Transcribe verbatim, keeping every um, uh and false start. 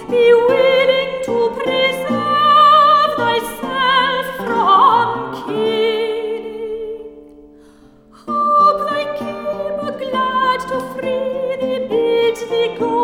be willing to preserve thyself from killing. Hope thy keeper glad to free thee bids thee go.